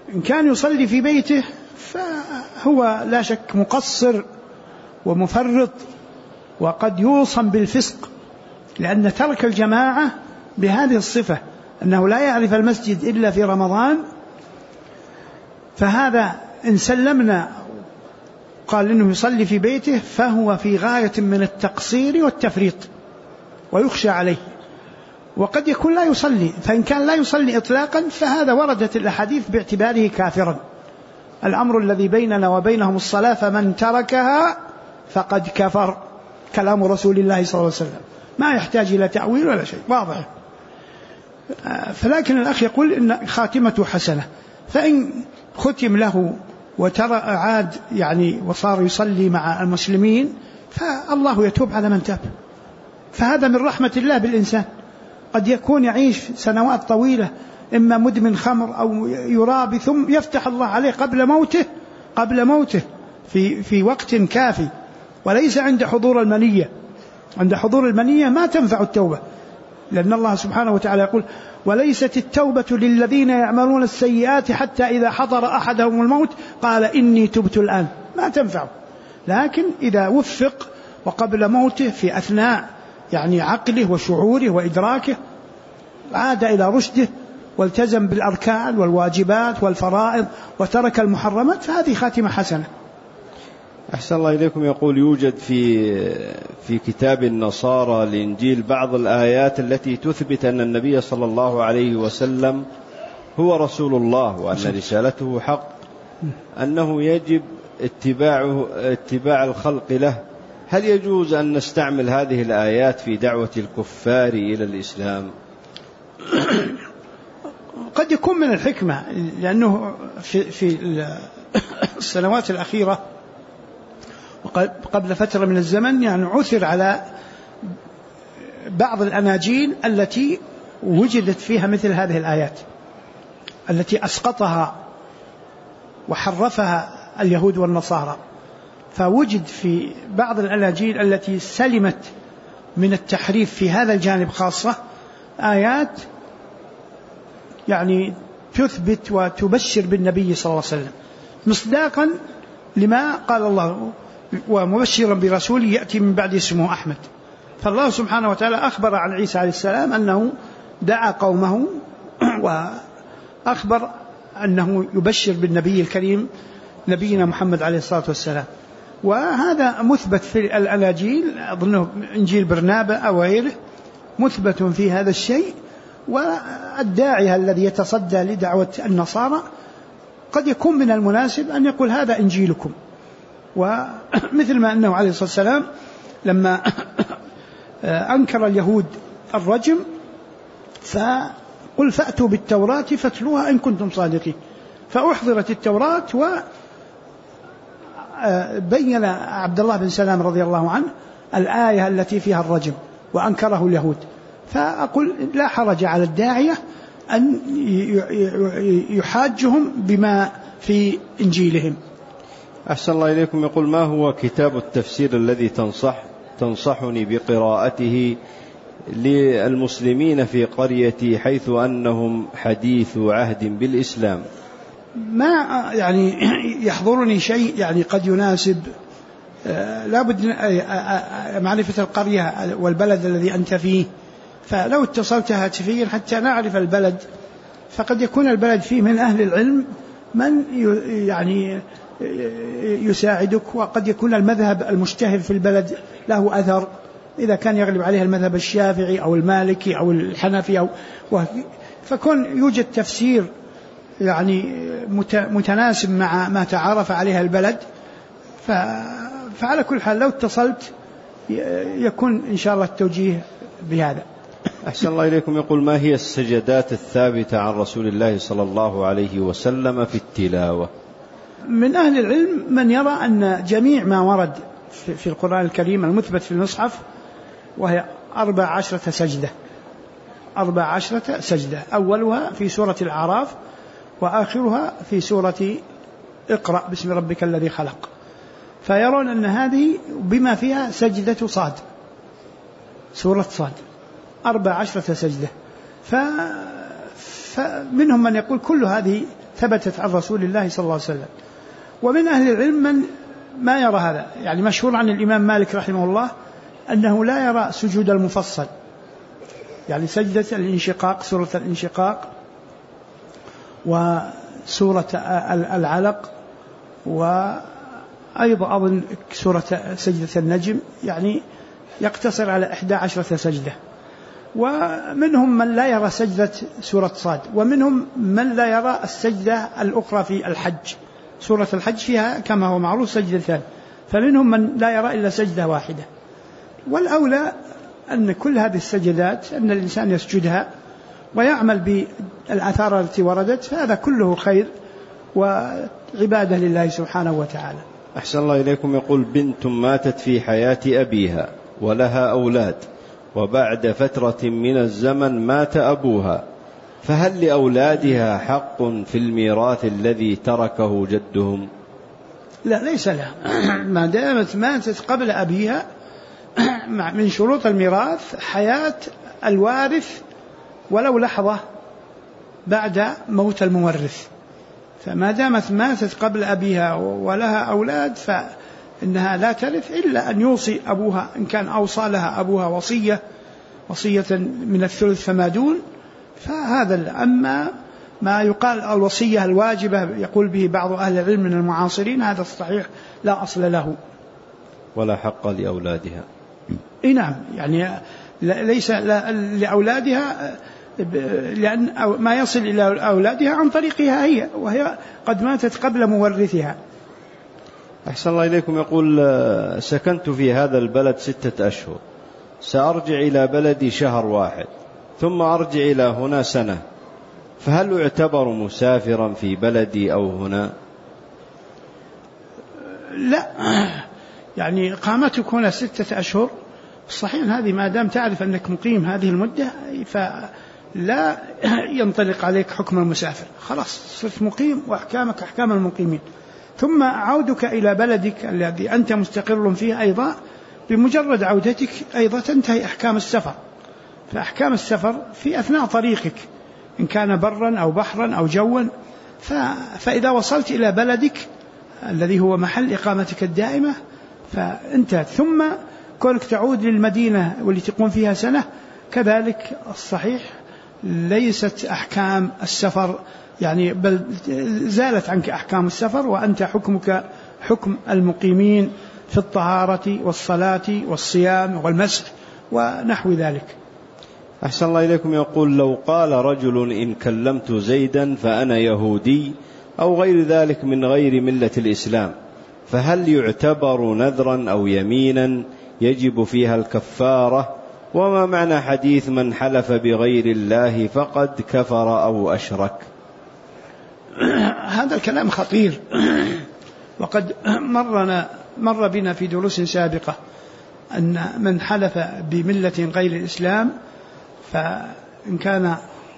إن كان يصلي في بيته فهو لا شك مقصر ومفرط، وقد يوصم بالفسق، لأن ترك الجماعة بهذه الصفة أنه لا يعرف المسجد إلا في رمضان، فهذا إن سلمنا قال إنه يصلي في بيته فهو في غاية من التقصير والتفريط ويخشى عليه. وقد يكون لا يصلي، فإن كان لا يصلي إطلاقا فهذا وردت الأحاديث باعتباره كافرا. الأمر الذي بيننا وبينهم الصلاة فمن تركها فقد كفر، كلام رسول الله صلى الله عليه وسلم ما يحتاج إلى تأويل ولا شيء، واضح. فلكن الأخ يقول إن خاتمته حسنة، فإن ختم له وترى عاد يعني وصار يصلي مع المسلمين فالله يتوب على من تاب. فهذا من رحمة الله بالإنسان. قد يكون يعيش سنوات طويلة إما مدمن خمر أو يرابي، ثم يفتح الله عليه قبل موته في وقت كافي، وليس عند حضور المنية. عند حضور المنية ما تنفع التوبة، لأن الله سبحانه وتعالى يقول: وليست التوبة للذين يعملون السيئات حتى إذا حضر أحدهم الموت قال إني تبت الآن. ما تنفع. لكن إذا وفق وقبل موته في أثناء يعني عقله وشعوره وإدراكه عاد إلى رشده والتزم بالأركان والواجبات والفرائض وترك المحرمات، فهذه خاتمة حسنة. أحسن الله إليكم. يقول: يوجد في كتاب النصارى الإنجيل بعض الآيات التي تثبت أن النبي صلى الله عليه وسلم هو رسول الله وأن رسالته حق، أنه يجب اتباع الخلق له. هل يجوز أن نستعمل هذه الآيات في دعوة الكفار إلى الإسلام؟ قد يكون من الحكمة، لأنه في السنوات الأخيرة قبل فترة من الزمن يعني عثر على بعض الأناجيل التي وجدت فيها مثل هذه الآيات التي أسقطها وحرفها اليهود والنصارى. فوجد في بعض الأناجيل التي سلمت من التحريف في هذا الجانب خاصة آيات يعني تثبت وتبشر بالنبي صلى الله عليه وسلم مصداقا لما قال الله: ومبشرا برسول يأتي من بعد اسمه أحمد. فالله سبحانه وتعالى أخبر عن عيسى عليه السلام أنه دعا قومه وأخبر أنه يبشر بالنبي الكريم نبينا محمد عليه الصلاة والسلام. وهذا مثبت في الأناجيل، أظنه إنجيل برنابا أو غيره مثبت في هذا الشيء. والداعية الذي يتصدى لدعوة النصارى قد يكون من المناسب أن يقول: هذا إنجيلكم. ومثل ما أنه عليه الصلاة والسلام لما أنكر اليهود الرجم فقل فأتوا بالتوراة فاتلوها إن كنتم صادقين، فأحضرت التوراة وبين عبد الله بن سلام رضي الله عنه الآية التي فيها الرجم وأنكره اليهود. فأقول لا حرج على الداعية أن يحاجهم بما في إنجيلهم. أحسن الله إليكم. يقول: ما هو كتاب التفسير الذي تنصحني بقراءته للمسلمين في قريتي حيث أنهم حديث عهد بالإسلام؟ ما يعني يحضرني شيء يعني قد يناسب، لا بد معرفة القرية والبلد الذي أنت فيه. فلو اتصلت هاتفيا حتى نعرف البلد، فقد يكون البلد فيه من أهل العلم من يعني يساعدك، وقد يكون المذهب المشتهر في البلد له أثر إذا كان يغلب عليه المذهب الشافعي أو المالكي أو الحنفي فكون يوجد تفسير يعني متناسب مع ما تعرف عليها البلد. فعلى كل حال لو اتصلت يكون إن شاء الله التوجيه بهذا. أحسن الله إليكم. يقول: ما هي السجدات الثابتة عن رسول الله صلى الله عليه وسلم في التلاوة؟ من أهل العلم من يرى أن جميع ما ورد في القرآن الكريم المثبت في المصحف وهي 14 سجدة، 14 سجدة، أولها في سورة الأعراف وآخرها في سورة اقرأ باسم ربك الذي خلق. فيرون أن هذه بما فيها سجدة صاد، سورة صاد 14 سجدة. فمنهم من يقول كل هذه ثبتت عن رسول الله صلى الله عليه وسلم. ومن أهل العلم من ما يرى هذا، يعني مشهور عن الإمام مالك رحمه الله أنه لا يرى سجود المفصل، يعني سجدة الانشقاق، سورة الانشقاق وسورة العلق، وأيضا أظن سورة سجدة النجم، يعني يقتصر على 11 سجدة. ومنهم من لا يرى سجدة سورة صاد، ومنهم من لا يرى السجدة الأخرى في الحج، سورة الحج فيها كما هو معروف سجدتان، فمنهم من لا يرى إلا سجدة واحدة. والأولى أن كل هذه السجدات أن الإنسان يسجدها ويعمل بالآثار التي وردت، فهذا كله خير وعبادة لله سبحانه وتعالى. أحسن الله إليكم. يقول: بنت ماتت في حياة أبيها ولها أولاد، وبعد فترة من الزمن مات أبوها، فهل لأولادها حق في الميراث الذي تركه جدهم؟ لا، ليس لها ما دامت ماتت قبل أبيها. من شروط الميراث حياة الوارث ولو لحظة بعد موت المورث، فما دامت ماتت قبل أبيها ولها أولاد فإنها لا ترث إلا أن يوصي أبوها، إن كان أوصى لها أبوها وصية من الثلث فما دون، فهذا. أما ما يقال الوصية الواجبة يقول به بعض أهل العلم من المعاصرين، هذا الصحيح لا أصل له. ولا حق لأولادها. نعم، يعني ليس لأولادها، لأن ما يصل إلى أولادها عن طريقها هي، وهي قد ماتت قبل مورثها. أحسن الله إليكم. يقول: سكنت في هذا البلد 6 أشهر، سأرجع إلى بلدي شهر واحد، ثم أرجع إلى هنا سنة، فهل أعتبر مسافرا في بلدي أو هنا؟ لا، يعني إقامتك هنا 6 أشهر صحيح، هذه ما دام تعرف أنك مقيم هذه المدة فلا ينطلق عليك حكم المسافر، خلاص صرت مقيم وأحكامك أحكام المقيمين. ثم عودك إلى بلدك الذي أنت مستقر فيه أيضا، بمجرد عودتك أيضا تنتهي أحكام السفر، فأحكام السفر في أثناء طريقك إن كان برا أو بحرا أو جوا، فإذا وصلت إلى بلدك الذي هو محل إقامتك الدائمة فانتهت. ثم كونك تعود للمدينة والتي تقوم فيها سنة كذلك الصحيح ليست أحكام السفر، يعني بل زالت عنك أحكام السفر، وأنت حكمك حكم المقيمين في الطهارة والصلاة والصيام والمسح ونحو ذلك. أحسن الله إليكم. يقول: لو قال رجل إن كلمت زيدا فأنا يهودي أو غير ذلك من غير ملة الإسلام، فهل يعتبر نذرا أو يمينا يجب فيها الكفارة؟ وما معنى حديث من حلف بغير الله فقد كفر أو أشرك؟ هذا الكلام خطير، وقد مر بنا في دروس سابقة أن من حلف بملة غير الإسلام فإن كان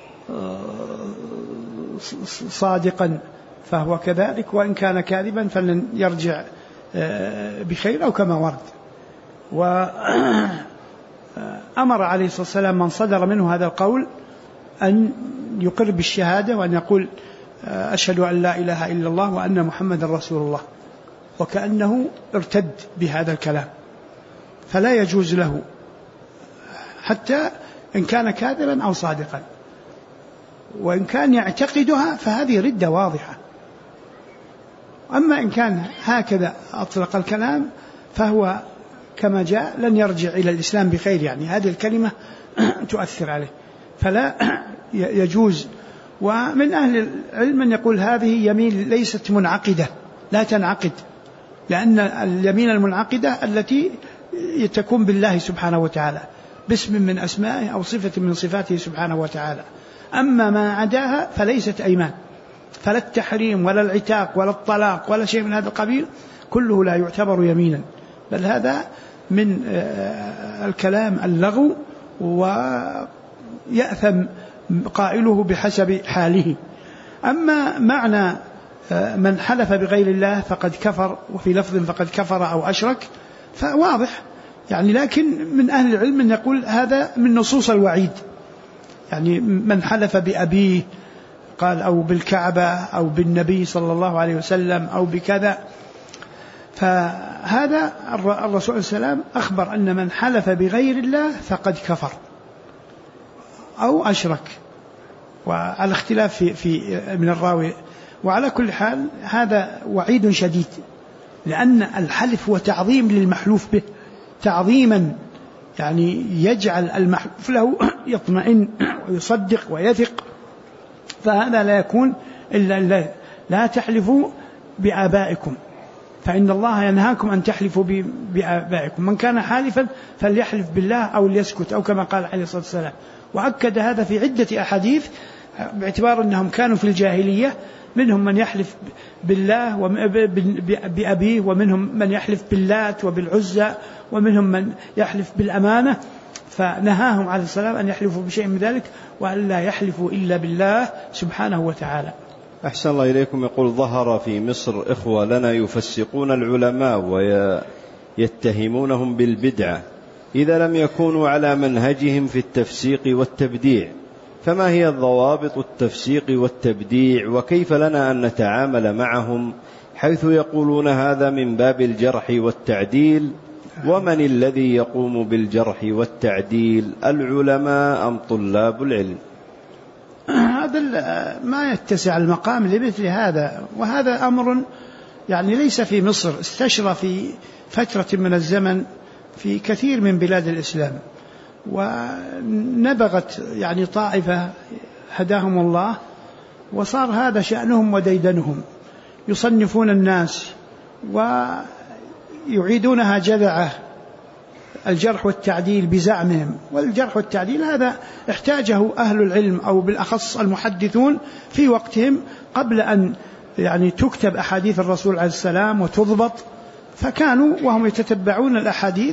صادقا فهو كذلك، وإن كان كاذبا فلن يرجع بخير أو كما ورد. وأمر عليه الصلاة والسلام من صدر منه هذا القول أن يقر بالشهادة وأن يقول أشهد أن لا إله إلا الله وأن محمد رسول الله، وكأنه ارتد بهذا الكلام، فلا يجوز له حتى إن كان كاذبا أو صادقا، وإن كان يعتقدها فهذه ردة واضحة. أما إن كان هكذا أطلق الكلام فهو كما جاء لن يرجع إلى الإسلام بخير، يعني هذه الكلمة تؤثر عليه فلا يجوز. ومن أهل العلم من يقول هذه يمين ليست منعقدة، لا تنعقد، لأن اليمين المنعقدة التي تكون بالله سبحانه وتعالى باسم من أسمائه أو صفة من صفاته سبحانه وتعالى. أما ما عداها فليست أيمان، فلا التحريم ولا العتاق ولا الطلاق ولا شيء من هذا القبيل كله لا يعتبر يمينا، بل هذا من الكلام اللغو ويأثم قائله بحسب حاله. أما معنى من حلف بغير الله فقد كفر، وفي لفظ فقد كفر أو أشرك، فواضح يعني، لكن من أهل العلم من يقول هذا من نصوص الوعيد، يعني من حلف بأبيه قال أو بالكعبة أو بالنبي صلى الله عليه وسلم أو بكذا. فهذا الرسول صلى الله عليه وسلم أخبر أن من حلف بغير الله فقد كفر أو أشرك، وعلى اختلاف في من الراوي. وعلى كل حال هذا وعيد شديد، لأن الحلف هو تعظيم للمحلوف به، تعظيما يعني يجعل المحلوف له يطمئن ويصدق ويثق. فهذا لا يكون إلا لا تحلفوا بآبائكم فإن الله ينهاكم أن تحلفوا بآبائكم، من كان حالفا فليحلف بالله أو ليسكت، أو كما قال عليه الصلاة والسلام. وأكد هذا في عدة أحاديث باعتبار أنهم كانوا في الجاهلية منهم من يحلف بالله بأبيه، ومنهم من يحلف باللات وبالعزى، ومنهم من يحلف بالأمانة، فنهاهم عليه السلام أن يحلفوا بشيء من ذلك وأن لا يحلفوا إلا بالله سبحانه وتعالى. أحسن الله إليكم. يقول: ظهر في مصر إخوة لنا يفسقون العلماء ويتهمونهم بالبدعة إذا لم يكونوا على منهجهم في التفسيق والتبديع، فما هي ضوابط التفسيق والتبديع، وكيف لنا أن نتعامل معهم حيث يقولون هذا من باب الجرح والتعديل؟ ومن الذي يقوم بالجرح والتعديل، العلماء أم طلاب العلم؟ هذا ما يتسع المقام لمثل هذا، وهذا أمر يعني ليس في مصر، استشرى في فترة من الزمن في كثير من بلاد الإسلام، ونبغت يعني طائفة هداهم الله وصار هذا شأنهم وديدنهم، يصنفون الناس ويعيدونها جذعة الجرح والتعديل بزعمهم. والجرح والتعديل هذا احتاجه أهل العلم أو بالأخص المحدثون في وقتهم قبل أن يعني تكتب أحاديث الرسول عليه السلام وتضبط، فكانوا وهم يتتبعون الأحاديث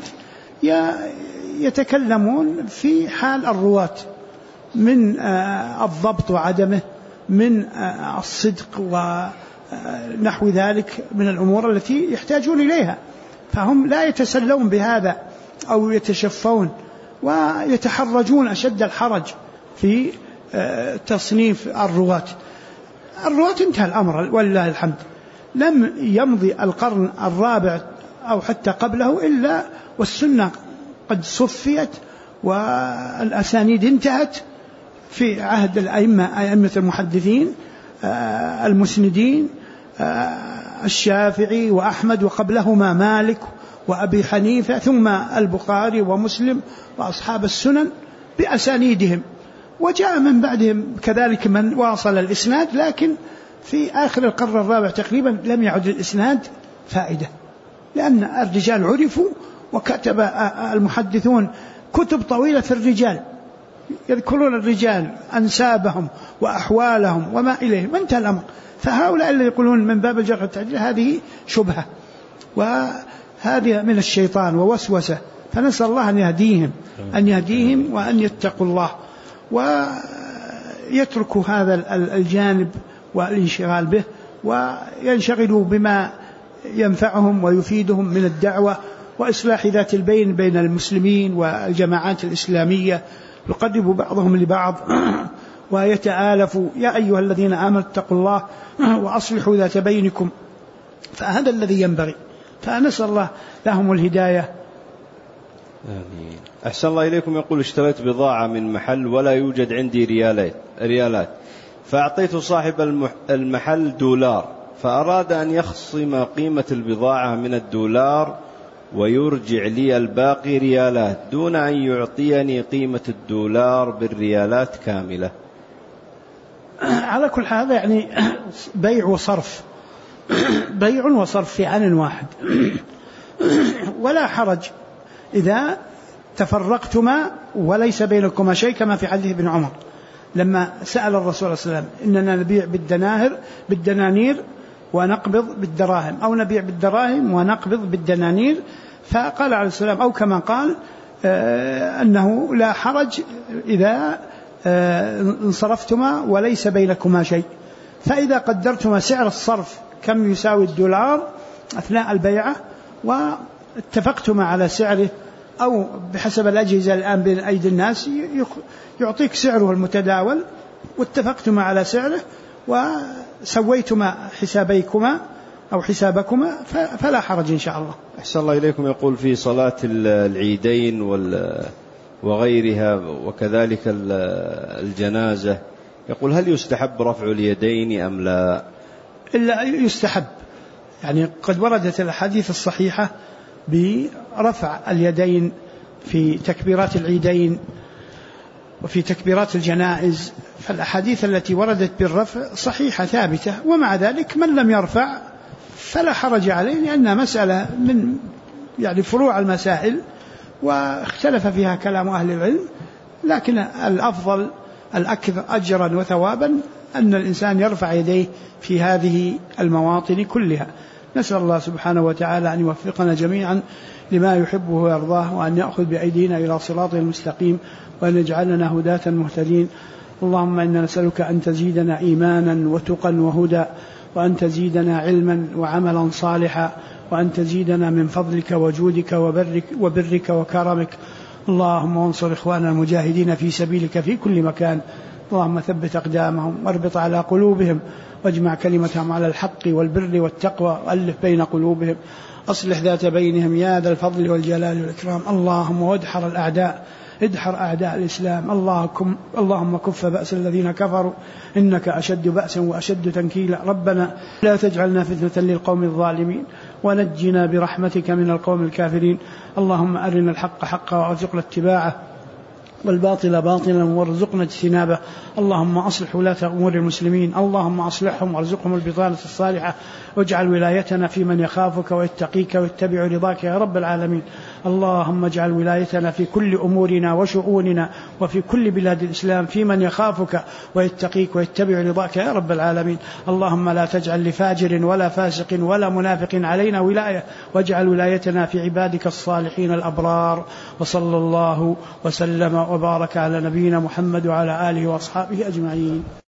يتكلمون في حال الرواة من الضبط وعدمه، من الصدق ونحو ذلك من الأمور التي يحتاجون إليها، فهم لا يتسلون بهذا أو يتشفون ويتحرجون أشد الحرج في تصنيف الرواة. انتهى الأمر ولله الحمد، لم يمضي القرن الرابع أو حتى قبله إلا والسنة قد صفيت والأسانيد انتهت في عهد أئمة المحدثين المسندين، الشافعي وأحمد، وقبلهما مالك وأبي حنيفة، ثم البخاري ومسلم وأصحاب السنن بأسانيدهم، وجاء من بعدهم كذلك من واصل الإسناد، لكن في آخر القرن الرابع تقريبا لم يعد الإسناد فائدة، لأن الرجال عرفوا، وكتب المحدثون كتب طويلة في الرجال يذكرون الرجال أنسابهم وأحوالهم وما إليهم، انتهى الأمر. فهؤلاء اللي يقولون من باب الجرح والتعديل هذه شبهة وهذه من الشيطان ووسوسة، فنسأل الله أن يهديهم وأن يتقوا الله ويتركوا هذا الجانب والانشغال به، وينشغلوا بما ينفعهم ويفيدهم من الدعوة وإصلاح ذات البين بين المسلمين والجماعات الإسلامية، يقرب بعضهم لبعض ويتآلفوا. يا أيها الذين آمنوا اتقوا الله وأصلحوا ذات بينكم، فهذا الذي ينبغي، فنسأل الله لهم الهداية. آمين. أحسن الله إليكم. يقول: اشتريت بضاعة من محل ولا يوجد عندي ريالات، فأعطيت صاحب المحل دولار، فأراد أن يخصم قيمة البضاعة من الدولار ويرجع لي الباقي ريالات دون أن يعطيني قيمة الدولار بالريالات كاملة. على كل هذا يعني بيع وصرف في آن واحد، ولا حرج إذا تفرقتما وليس بينكما شيء، كما في حديث ابن عمر لما سأل الرسول صلى الله عليه وسلم: إننا نبيع بالدنانير ونقبض بالدراهم، أو نبيع بالدراهم ونقبض بالدنانير؟ فقال عليه السلام أو كما قال أنه لا حرج إذا انصرفتما وليس بينكما شيء. فإذا قدرتما سعر الصرف كم يساوي الدولار أثناء البيعة واتفقتما على سعره، أو بحسب الأجهزة الآن بين أيدي الناس يعطيك سعره المتداول، واتفقتما على سعره وسويتما حسابيكما أو حسابكما فلا حرج إن شاء الله. أحسن الله إليكم. يقول في صلاة العيدين وغيرها وكذلك الجنازة، يقول هل يستحب رفع اليدين أم لا؟ إلا يستحب، يعني قد وردت الأحاديث الصحيحة برفع اليدين في تكبيرات العيدين وفي تكبيرات الجنائز، فالأحاديث التي وردت بالرفع صحيحة ثابتة، ومع ذلك من لم يرفع فلا حرج عليه، لأنها مسألة من يعني فروع المسائل واختلف فيها كلام أهل العلم، لكن الأفضل الأكثر أجرا وثوابا أن الإنسان يرفع يديه في هذه المواطن كلها. نسأل الله سبحانه وتعالى أن يوفقنا جميعا لما يحبه ويرضاه، وأن يأخذ بأيدينا إلى صراطه المستقيم، وأن يجعلنا هداة مهتدين. اللهم إنا نسألك أن تزيدنا إيمانا وتقا وهدى، وأن تزيدنا علما وعملا صالحا، وأن تزيدنا من فضلك وجودك وبرك وكرمك. اللهم انصر إخواننا المجاهدين في سبيلك في كل مكان، اللهم ثبت أقدامهم واربط على قلوبهم، واجمع كلمتهم على الحق والبر والتقوى، وألف بين قلوبهم، أصلح ذات بينهم يا ذا الفضل والجلال والإكرام. اللهم وادحر الأعداء، ادحر أعداء الإسلام، اللهم كف بأس الذين كفروا، إنك أشد بأسا وأشد تنكيلا. ربنا لا تجعلنا فتنة للقوم الظالمين، ونجنا برحمتك من القوم الكافرين. اللهم أرنا الحق حقا وارزقنا اتباعه، والباطل باطلا وارزقنا اجتنابه. اللهم أصلح ولاة أمور المسلمين، اللهم أصلحهم وارزقهم البطانة الصالحة، واجعل ولايتنا في من يخافك ويتقيك ويتبع رضاك يا رب العالمين. اللهم اجعل ولايتنا في كل أمورنا وشؤوننا وفي كل بلاد الإسلام في من يخافك ويتقيك ويتبع رضاك يا رب العالمين. اللهم لا تجعل لفاجر ولا فاسق ولا منافق علينا ولاية، واجعل ولايتنا في عبادك الصالحين الأبرار. وصلى الله وسلم وبارك على نبينا محمد وعلى آله وأصحابه أجمعين.